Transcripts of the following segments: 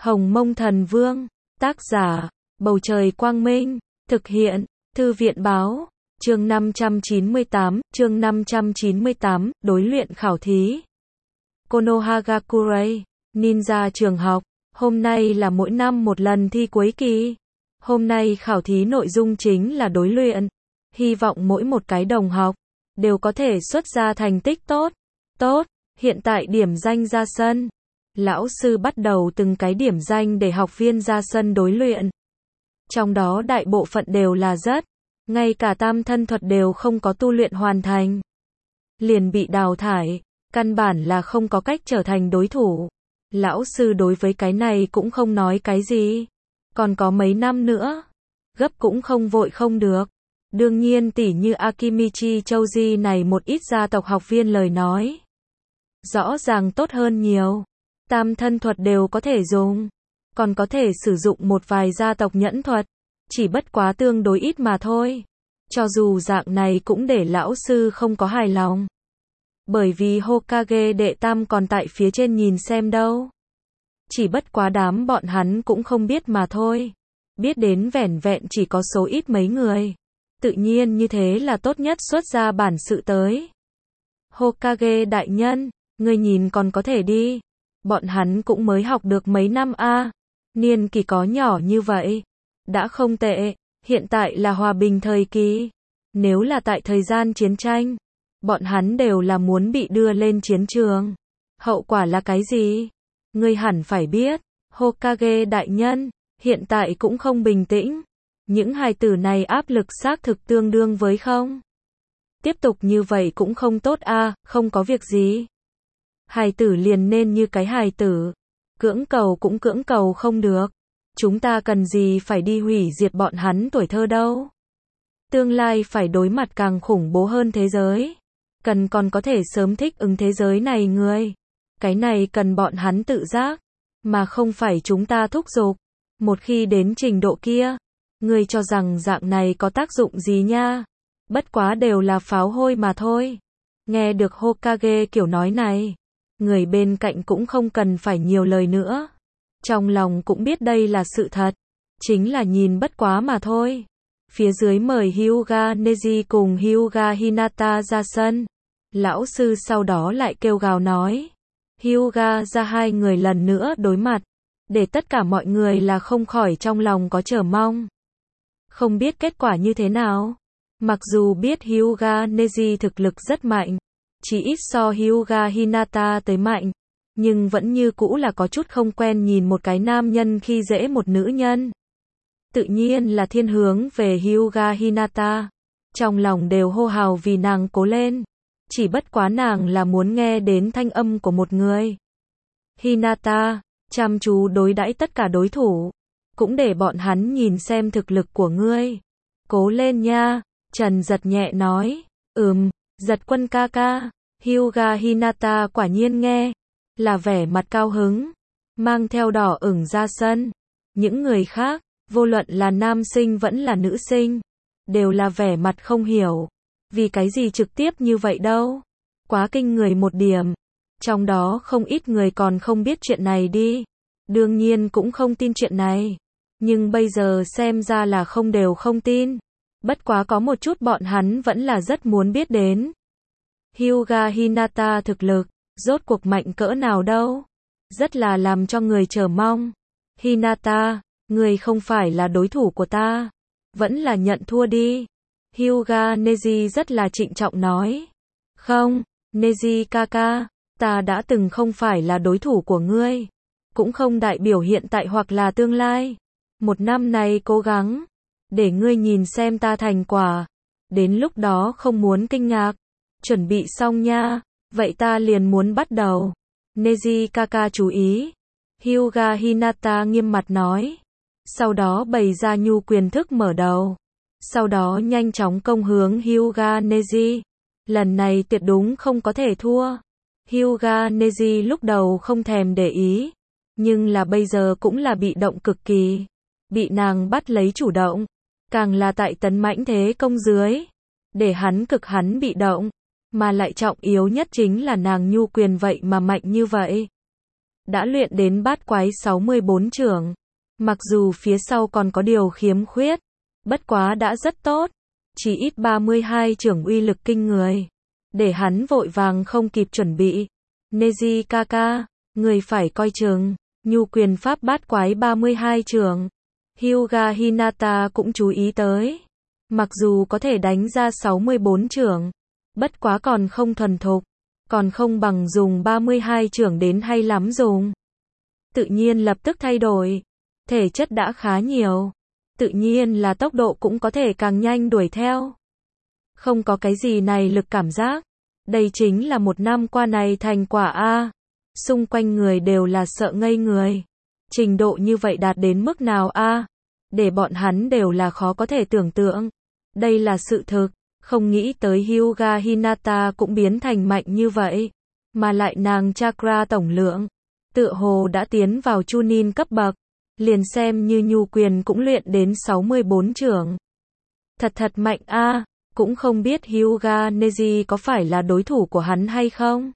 Hồng Mông Thần Vương, tác giả, Bầu Trời Quang Minh, thực hiện, Thư viện Báo, chương 598, đối luyện khảo thí. Konohagakure, Ninja trường học, hôm nay là mỗi năm một lần thi cuối kỳ. Hôm nay khảo thí nội dung chính là đối luyện. Hy vọng mỗi một cái đồng học đều có thể xuất ra thành tích tốt. Tốt, hiện tại điểm danh ra sân. Lão sư bắt đầu từng cái điểm danh để học viên ra sân đối luyện. Trong đó đại bộ phận đều là rất, ngay cả tam thân thuật đều không có tu luyện hoàn thành. Liền bị đào thải, căn bản là không có cách trở thành đối thủ. Lão sư đối với cái này cũng không nói cái gì. Còn có mấy năm nữa, gấp cũng không vội không được. Đương nhiên tỉ như Akimichi Choji này một ít gia tộc học viên lời nói. Rõ ràng tốt hơn nhiều. Tam thân thuật đều có thể dùng. Còn có thể sử dụng một vài gia tộc nhẫn thuật. Chỉ bất quá tương đối ít mà thôi. Cho dù dạng này cũng để lão sư không có hài lòng. Bởi vì Hokage đệ tam còn tại phía trên nhìn xem đâu. Chỉ bất quá đám bọn hắn cũng không biết mà thôi. Biết đến vẻn vẹn chỉ có số ít mấy người. Tự nhiên như thế là tốt nhất xuất ra bản sự tới. Hokage đại nhân, người nhìn còn có thể đi. Bọn hắn cũng mới học được mấy năm a. Niên kỳ có nhỏ như vậy. Đã không tệ, hiện tại là hòa bình thời kỳ. Nếu là tại thời gian chiến tranh, bọn hắn đều là muốn bị đưa lên chiến trường. Hậu quả là cái gì? Ngươi hẳn phải biết, Hokage đại nhân, hiện tại cũng không bình tĩnh. Những hài tử này áp lực xác thực tương đương với không. Tiếp tục như vậy cũng không tốt a, không có việc gì. Hài tử liền nên như cái hài tử. Cưỡng cầu cũng cưỡng cầu không được. Chúng ta cần gì phải đi hủy diệt bọn hắn tuổi thơ đâu. Tương lai phải đối mặt càng khủng bố hơn thế giới. Cần còn có thể sớm thích ứng thế giới này người. Cái này cần bọn hắn tự giác. Mà không phải chúng ta thúc giục. Một khi đến trình độ kia. Ngươi cho rằng dạng này có tác dụng gì nha. Bất quá đều là pháo hôi mà thôi. Nghe được Hokage kiểu nói này. Người bên cạnh cũng không cần phải nhiều lời nữa. Trong lòng cũng biết đây là sự thật. Chính là nhìn bất quá mà thôi. Phía dưới mời Hyuga Neji cùng Hyuga Hinata ra sân. Lão sư sau đó lại kêu gào nói. Hyuga ra hai người lần nữa đối mặt. Để tất cả mọi người là không khỏi trong lòng có chờ mong. Không biết kết quả như thế nào. Mặc dù biết Hyuga Neji thực lực rất mạnh. Chỉ ít so Hyuga Hinata tới mạnh. Nhưng vẫn như cũ là có chút không quen nhìn một cái nam nhân khi dễ một nữ nhân. Tự nhiên là thiên hướng về Hyuga Hinata. Trong lòng đều hô hào vì nàng cố lên. Chỉ bất quá nàng là muốn nghe đến thanh âm của một người. Hinata, chăm chú đối đãi tất cả đối thủ. Cũng để bọn hắn nhìn xem thực lực của ngươi. Cố lên nha, Trần Giật nhẹ nói. Giật quân ca ca. Hyuga Hinata quả nhiên nghe. Là vẻ mặt cao hứng. Mang theo đỏ ửng ra sân. Những người khác, vô luận là nam sinh vẫn là nữ sinh. Đều là vẻ mặt không hiểu. Vì cái gì trực tiếp như vậy đâu. Quá kinh người một điểm. Trong đó không ít người còn không biết chuyện này đi. Đương nhiên cũng không tin chuyện này. Nhưng bây giờ xem ra là không đều không tin. Bất quá có một chút bọn hắn vẫn là rất muốn biết đến. Hyuga Hinata thực lực, rốt cuộc mạnh cỡ nào đâu. Rất là làm cho người chờ mong. Hinata, người không phải là đối thủ của ta. Vẫn là nhận thua đi. Hyuga Neji rất là trịnh trọng nói. Không, Neji kaka, ta đã từng không phải là đối thủ của ngươi. Cũng không đại biểu hiện tại hoặc là tương lai. Một năm này cố gắng. Để ngươi nhìn xem ta thành quả. Đến lúc đó không muốn kinh ngạc. Chuẩn bị xong nha. Vậy ta liền muốn bắt đầu. Neji kaka chú ý. Hyuga Hinata nghiêm mặt nói. Sau đó bày ra nhu quyền thức mở đầu. Sau đó nhanh chóng công hướng Hyuga Neji. Lần này tuyệt đúng không có thể thua. Hyuga Neji lúc đầu không thèm để ý. Nhưng là bây giờ cũng là bị động cực kỳ. Bị nàng bắt lấy chủ động. Càng là tại tấn mãnh thế công dưới. Để hắn cực hắn bị động. Mà lại trọng yếu nhất chính là nàng nhu quyền vậy mà mạnh như vậy. đã luyện đến bát quái 64 chưởng. Mặc dù phía sau còn có điều khiếm khuyết, bất quá đã rất tốt. Chỉ ít 32 chưởng uy lực kinh người. Để hắn vội vàng không kịp chuẩn bị. Neji Kaka, người phải coi chừng. Nhu quyền pháp bát quái 32 chưởng. Hyuga Hinata cũng chú ý tới. Mặc dù có thể đánh ra 64 chưởng, bất quá còn không thuần thục, còn không bằng dùng 32 chưởng đến hay lắm dùng. Tự nhiên lập tức thay đổi. Thể chất đã khá nhiều. Tự nhiên là tốc độ cũng có thể càng nhanh đuổi theo. Không có cái gì này lực cảm giác. Đây chính là một năm qua này thành quả a. Xung quanh người đều là sợ ngây người. Trình độ như vậy đạt đến mức nào a? Để bọn hắn đều là khó có thể tưởng tượng. Đây là sự thực. Không nghĩ tới Hyuga Hinata cũng biến thành mạnh như vậy. Mà lại nàng chakra tổng lượng tựa hồ đã tiến vào Chunin cấp bậc. Liền xem như nhu quyền cũng luyện đến 64 chưởng. Thật mạnh a. Cũng không biết Hyuga Neji có phải là đối thủ của hắn hay không?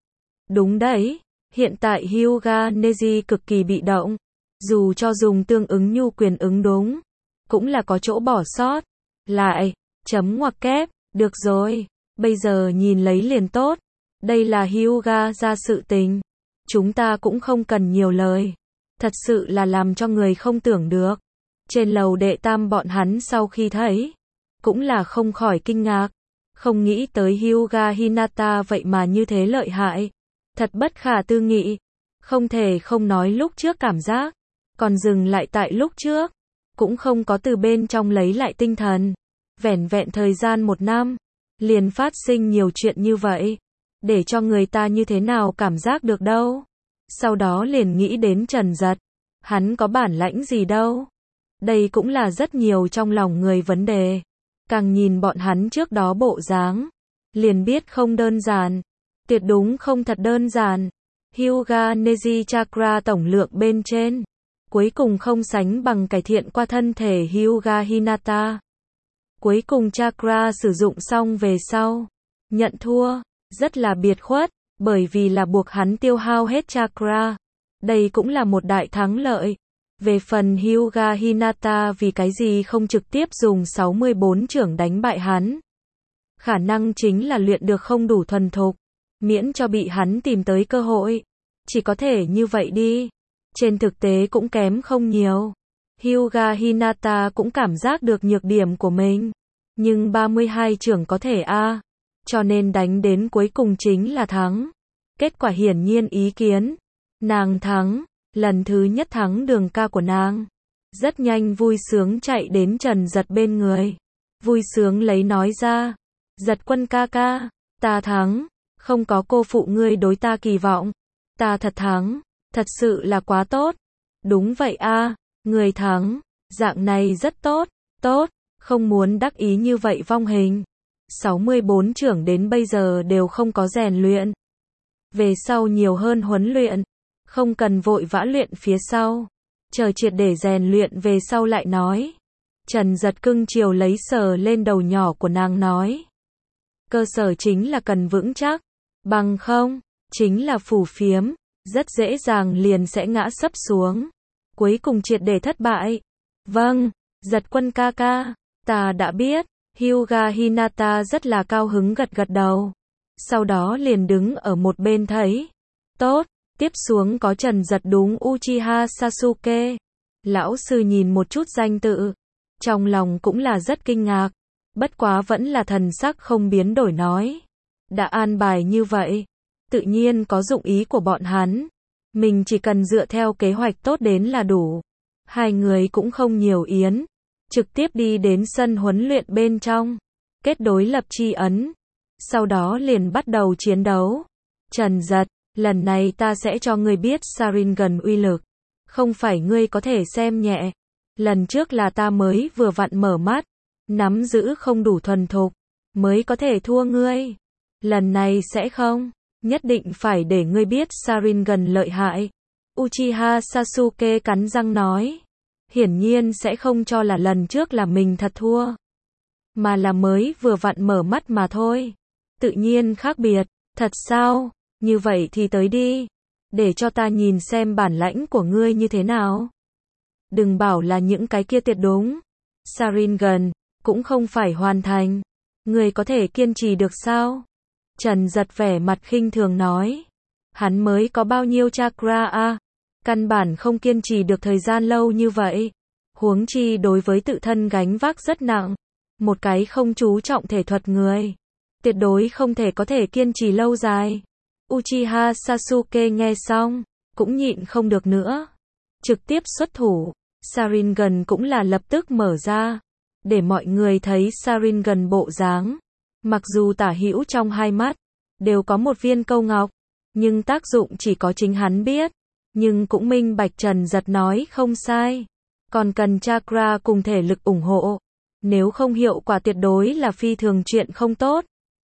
Đúng đấy. Hiện tại Hyuga Neji cực kỳ bị động. Dù cho dùng tương ứng nhu quyền ứng đúng, cũng là có chỗ bỏ sót. Lại, chấm ngoặc kép, được rồi. Bây giờ nhìn lấy liền tốt. Đây là Hyuga ra sự tình. Chúng ta cũng không cần nhiều lời. Thật sự là làm cho người không tưởng được. Trên lầu đệ tam bọn hắn sau khi thấy, cũng là không khỏi kinh ngạc. Không nghĩ tới Hyuga Hinata vậy mà như thế lợi hại. Thật bất khả tư nghị. Không thể không nói lúc trước cảm giác, còn dừng lại tại lúc trước. Cũng không có từ bên trong lấy lại tinh thần. Vẻn vẹn thời gian 1 năm, liền phát sinh nhiều chuyện như vậy. Để cho người ta như thế nào cảm giác được đâu. Sau đó liền nghĩ đến Trần Giật. Hắn có bản lãnh gì đâu. Đây cũng là rất nhiều trong lòng người vấn đề. Càng nhìn bọn hắn trước đó bộ dáng, liền biết không đơn giản. Tuyệt đúng không thật đơn giản. Hyuga Neji chakra tổng lượng bên trên, cuối cùng không sánh bằng cải thiện qua thân thể Hyuga Hinata. Cuối cùng chakra sử dụng xong về sau, nhận thua, rất là biệt khuất, bởi vì là buộc hắn tiêu hao hết chakra. Đây cũng là một đại thắng lợi. Về phần Hyuga Hinata vì cái gì không trực tiếp dùng 64 chưởng đánh bại hắn. Khả năng chính là luyện được không đủ thuần thục, miễn cho bị hắn tìm tới cơ hội. Chỉ có thể như vậy đi. Trên thực tế cũng kém không nhiều. Hyuga Hinata cũng cảm giác được nhược điểm của mình. Nhưng 32 chưởng có thể a. Cho nên đánh đến cuối cùng chính là thắng. Kết quả hiển nhiên ý kiến. Nàng thắng. Lần thứ nhất thắng đường ca của nàng. Rất nhanh vui sướng chạy đến Trần Giật bên người. Vui sướng lấy nói ra. Giật quân ca ca. Ta thắng. Không có cô phụ ngươi đối ta kỳ vọng. Ta thật thắng. Thật sự là quá tốt. Đúng vậy a. Người thắng. Dạng này rất tốt. Tốt. Không muốn đắc ý như vậy vong hình. 64 chưởng đến bây giờ đều không có rèn luyện. Về sau nhiều hơn huấn luyện. Không cần vội vã luyện phía sau. Chờ triệt để rèn luyện về sau lại nói. Trần Giật cưng chiều lấy sờ lên đầu nhỏ của nàng nói. Cơ sở chính là cần vững chắc. Bằng không, chính là phù phiếm. Rất dễ dàng liền sẽ ngã sấp xuống. Cuối cùng triệt để thất bại. Vâng, Giật quân ca ca. Ta đã biết. Hyuga Hinata rất là cao hứng gật gật đầu. Sau đó liền đứng ở một bên thấy. Tốt. Tiếp xuống có Trần Giật đúng Uchiha Sasuke. Lão sư nhìn một chút danh tự. Trong lòng cũng là rất kinh ngạc. Bất quá vẫn là thần sắc không biến đổi nói. Đã an bài như vậy. Tự nhiên có dụng ý của bọn hắn. Mình chỉ cần dựa theo kế hoạch tốt đến là đủ. Hai người cũng không nhiều yến. Trực tiếp đi đến sân huấn luyện bên trong. Kết đối lập chi ấn. Sau đó liền bắt đầu chiến đấu. Trần Giật. Lần này ta sẽ cho ngươi biết Sharingan uy lực. Không phải ngươi có thể xem nhẹ. Lần trước là ta mới vừa vặn mở mắt. Nắm giữ không đủ thuần thục. Mới có thể thua ngươi. Lần này sẽ không. Nhất định phải để ngươi biết Sharingan lợi hại. Uchiha Sasuke cắn răng nói. Hiển nhiên sẽ không cho là lần trước là mình thật thua. Mà là mới vừa vặn mở mắt mà thôi. Tự nhiên khác biệt. Thật sao? Như vậy thì tới đi. để cho ta nhìn xem bản lãnh của ngươi như thế nào. Đừng bảo là những cái kia tuyệt đúng. Sharingan, cũng không phải hoàn thành. Ngươi có thể kiên trì được sao? Trần Giật vẻ mặt khinh thường nói. Hắn mới có bao nhiêu chakra a? Căn bản không kiên trì được thời gian lâu như vậy. Huống chi đối với tự thân gánh vác rất nặng. Một cái không chú trọng thể thuật người. Tuyệt đối không thể có thể kiên trì lâu dài. Uchiha Sasuke nghe xong, cũng nhịn không được nữa. Trực tiếp xuất thủ. Sharingan cũng là lập tức mở ra. Để mọi người thấy Sharingan bộ dáng. Mặc dù tả hữu trong hai mắt, đều có một viên câu ngọc. Nhưng tác dụng chỉ có chính hắn biết. Nhưng cũng minh bạch Trần Giật nói không sai. Còn cần chakra cùng thể lực ủng hộ. Nếu không hiệu quả tuyệt đối là phi thường chuyện không tốt.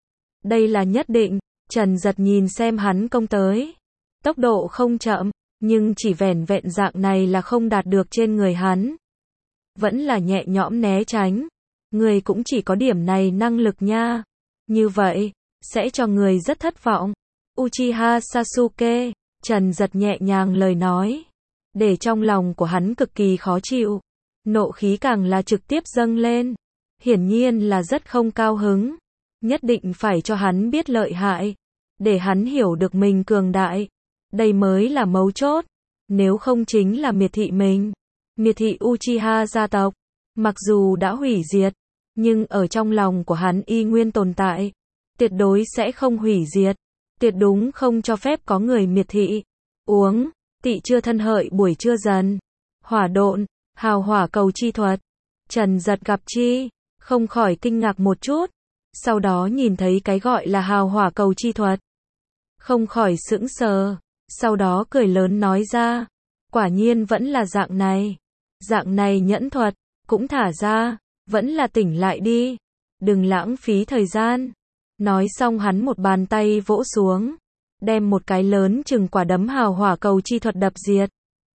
Đây là nhất định. Trần Giật nhìn xem hắn công tới. Tốc độ không chậm, nhưng chỉ vẻn vẹn dạng này là không đạt được trên người hắn. Vẫn là nhẹ nhõm né tránh. Người cũng chỉ có điểm này năng lực nha. Như vậy, sẽ cho người rất thất vọng. Uchiha Sasuke, Trần Giật nhẹ nhàng lời nói. Để trong lòng của hắn cực kỳ khó chịu. Nộ khí càng là trực tiếp dâng lên. Hiển nhiên là rất không cao hứng. Nhất định phải cho hắn biết lợi hại. Để hắn hiểu được mình cường đại. Đây mới là mấu chốt. Nếu không chính là miệt thị mình. Miệt thị Uchiha gia tộc. Mặc dù đã hủy diệt. Nhưng ở trong lòng của hắn y nguyên tồn tại. Tuyệt đối sẽ không hủy diệt. Tuyệt đúng không cho phép có người miệt thị. Uống, tị chưa thân hợi buổi trưa dần. Hỏa độn, hào hỏa cầu chi thuật. Trần Giật gặp chi, không khỏi kinh ngạc một chút. Sau đó nhìn thấy cái gọi là hào hỏa cầu chi thuật. Không khỏi sững sờ. Sau đó cười lớn nói ra. Quả nhiên vẫn là dạng này. Dạng này nhẫn thuật, cũng thả ra. Vẫn là tỉnh lại đi. Đừng lãng phí thời gian. Nói xong hắn một bàn tay vỗ xuống. Đem một cái lớn chừng quả đấm hào hỏa cầu chi thuật đập diệt.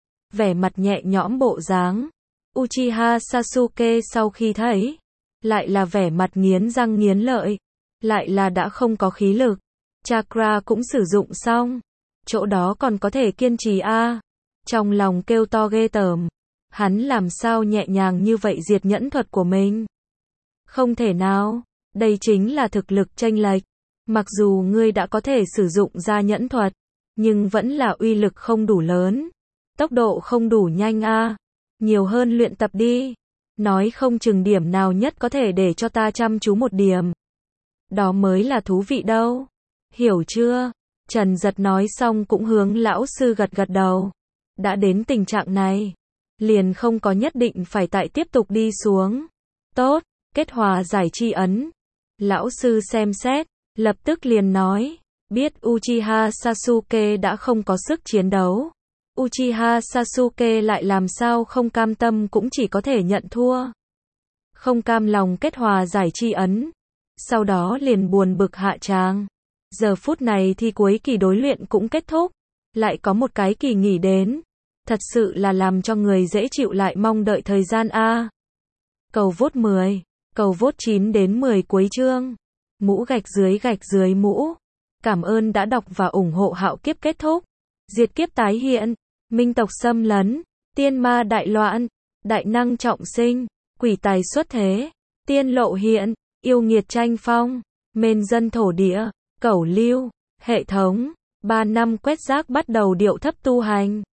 Vẻ mặt nhẹ nhõm bộ dáng. Uchiha Sasuke sau khi thấy. Lại là vẻ mặt nghiến răng nghiến lợi. Lại là đã không có khí lực. Chakra cũng sử dụng xong. Chỗ đó còn có thể kiên trì a. Trong lòng kêu to ghê tởm. Hắn làm sao nhẹ nhàng như vậy diệt nhẫn thuật của mình. Không thể nào. Đây chính là thực lực chênh lệch. Mặc dù ngươi đã có thể sử dụng ra nhẫn thuật. Nhưng vẫn là uy lực không đủ lớn. Tốc độ không đủ nhanh a. Nhiều hơn luyện tập đi. Nói không chừng điểm nào nhất có thể để cho ta chăm chú một điểm. Đó mới là thú vị đâu. Hiểu chưa? Trần Giật nói xong cũng hướng lão sư gật gật đầu. Đã đến tình trạng này. Liền không có nhất định phải tại tiếp tục đi xuống. Tốt, kết hòa giải chi ấn. Lão sư xem xét, lập tức liền nói. Biết Uchiha Sasuke đã không có sức chiến đấu. Uchiha Sasuke lại làm sao không cam tâm cũng chỉ có thể nhận thua. Không cam lòng kết hòa giải chi ấn. Sau đó liền buồn bực hạ tràng. Giờ phút này thì cuối kỳ đối luyện cũng kết thúc. Lại có một cái kỳ nghỉ đến. Thật sự là làm cho người dễ chịu lại mong đợi thời gian a. Cầu vote 10, cầu vote 9 đến 10 cuối chương. Mũ gạch dưới mũ. Cảm ơn đã đọc và ủng hộ Hạo Kiếp kết thúc. Diệt kiếp tái hiện. Minh tộc xâm lấn. Tiên ma đại loạn. Đại năng trọng sinh. Quỷ tài xuất thế. Tiên lộ hiện. Yêu nghiệt tranh phong. Mên dân thổ địa. Cẩu lưu. Hệ thống. 3 năm quét rác bắt đầu điệu thấp tu hành.